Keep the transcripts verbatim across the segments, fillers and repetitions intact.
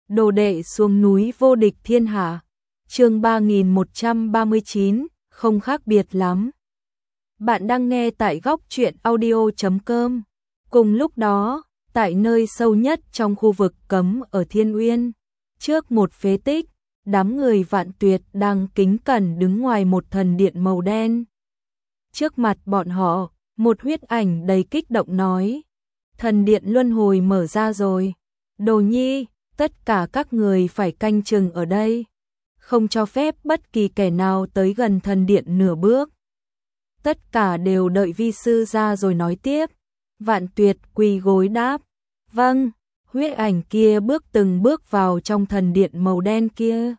Đồ đệ xuống núi vô địch thiên hạ. Chương ba nghìn một trăm ba mươi chín, không khác biệt lắm. Bạn đang nghe tại góc truyện audio chấm com. Cùng lúc đó, tại nơi sâu nhất trong khu vực cấm ở Thiên Uyên, trước một phế tích, đám người Vạn Tuyệt đang kính cẩn đứng ngoài một thần điện màu đen. Trước mặt bọn họ, một huyết ảnh đầy kích động nói: "Thần điện luân hồi mở ra rồi. Đồ Nhi, tất cả các người phải canh chừng ở đây, không cho phép bất kỳ kẻ nào tới gần thần điện nửa bước." Tất cả đều đợi vi sư ra rồi nói tiếp. Vạn Tuyệt quỳ gối đáp: "Vâng." Huyết ảnh kia bước từng bước vào trong thần điện màu đen kia.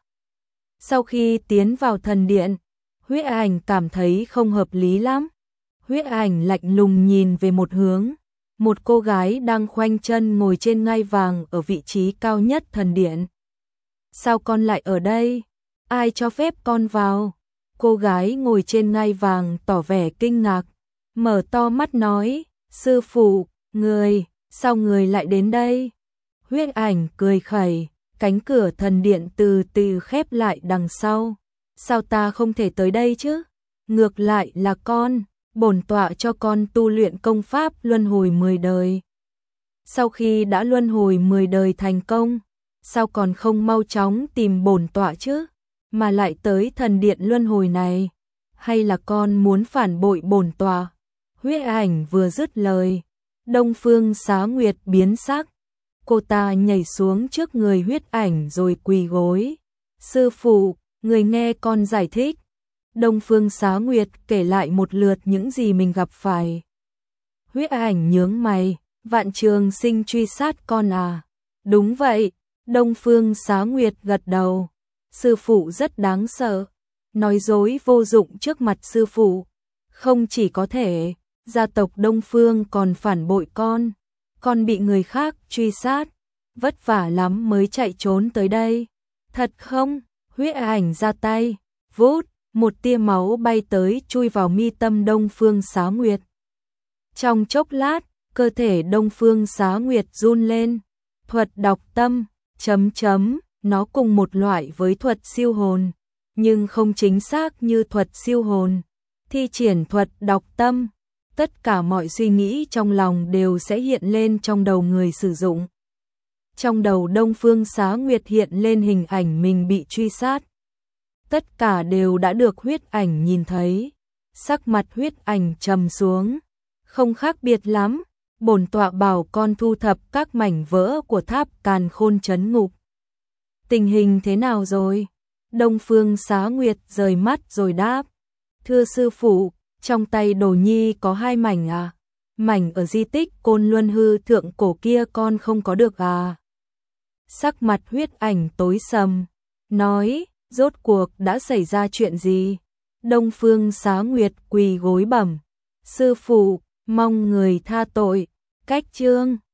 Sau khi tiến vào thần điện, huyết ảnh cảm thấy không hợp lý lắm. Huyết ảnh lạnh lùng nhìn về một hướng, một cô gái đang khoanh chân ngồi trên ngai vàng ở vị trí cao nhất thần điện. "Sao con lại ở đây? Ai cho phép con vào?" Cô gái ngồi trên ngai vàng tỏ vẻ kinh ngạc, mở to mắt nói: "Sư phụ, người, sao người lại đến đây?" Huyết ảnh cười khẩy, cánh cửa thần điện từ từ khép lại đằng sau. "Sao ta không thể tới đây chứ? Ngược lại là con, bổn tọa cho con tu luyện công pháp luân hồi mười đời. Sau khi đã luân hồi mười đời thành công, sao còn không mau chóng tìm bổn tọa chứ, mà lại tới thần điện luân hồi này? Hay là con muốn phản bội bổn tọa?" Huyết ảnh vừa dứt lời, Đông Phương Xá Nguyệt biến sắc. Cô ta nhảy xuống trước người huyết ảnh rồi quỳ gối. "Sư phụ, người nghe con giải thích." Đông Phương Xá Nguyệt kể lại một lượt những gì mình gặp phải. Huyết ảnh nhướng mày: "Vạn Trường Sinh truy sát con à?" "Đúng vậy." Đông Phương Xá Nguyệt gật đầu. "Sư phụ rất đáng sợ. Nói dối vô dụng trước mặt sư phụ. Không chỉ có thể, gia tộc Đông Phương còn phản bội con. Con bị người khác truy sát, vất vả lắm mới chạy trốn tới đây. Thật không?" Huyết ảnh ra tay, vút, một tia máu bay tới chui vào mi tâm Đông Phương Xá Nguyệt. Trong chốc lát, cơ thể Đông Phương Xá Nguyệt run lên. "Thuật đọc tâm, chấm chấm, nó cùng một loại với thuật siêu hồn, nhưng không chính xác như thuật siêu hồn. Thi triển thuật đọc tâm, tất cả mọi suy nghĩ trong lòng đều sẽ hiện lên trong đầu người sử dụng." Trong đầu Đông Phương Xá Nguyệt hiện lên hình ảnh mình bị truy sát. Tất cả đều đã được huyết ảnh nhìn thấy. Sắc mặt huyết ảnh trầm xuống. "Không khác biệt lắm, bổn tọa bảo con thu thập các mảnh vỡ của tháp Càn Khôn trấn ngục. Tình hình thế nào rồi?" Đông Phương Xá Nguyệt rời mắt rồi đáp: "Thưa sư phụ, trong tay Đồ Nhi có hai mảnh à? Mảnh ở di tích Côn Luân hư thượng cổ kia con không có được à?" Sắc mặt huyết ảnh tối sầm, nói: "Rốt cuộc đã xảy ra chuyện gì?" Đông Phương Xá Nguyệt quỳ gối bẩm: "Sư phụ, mong người tha tội." Cách chương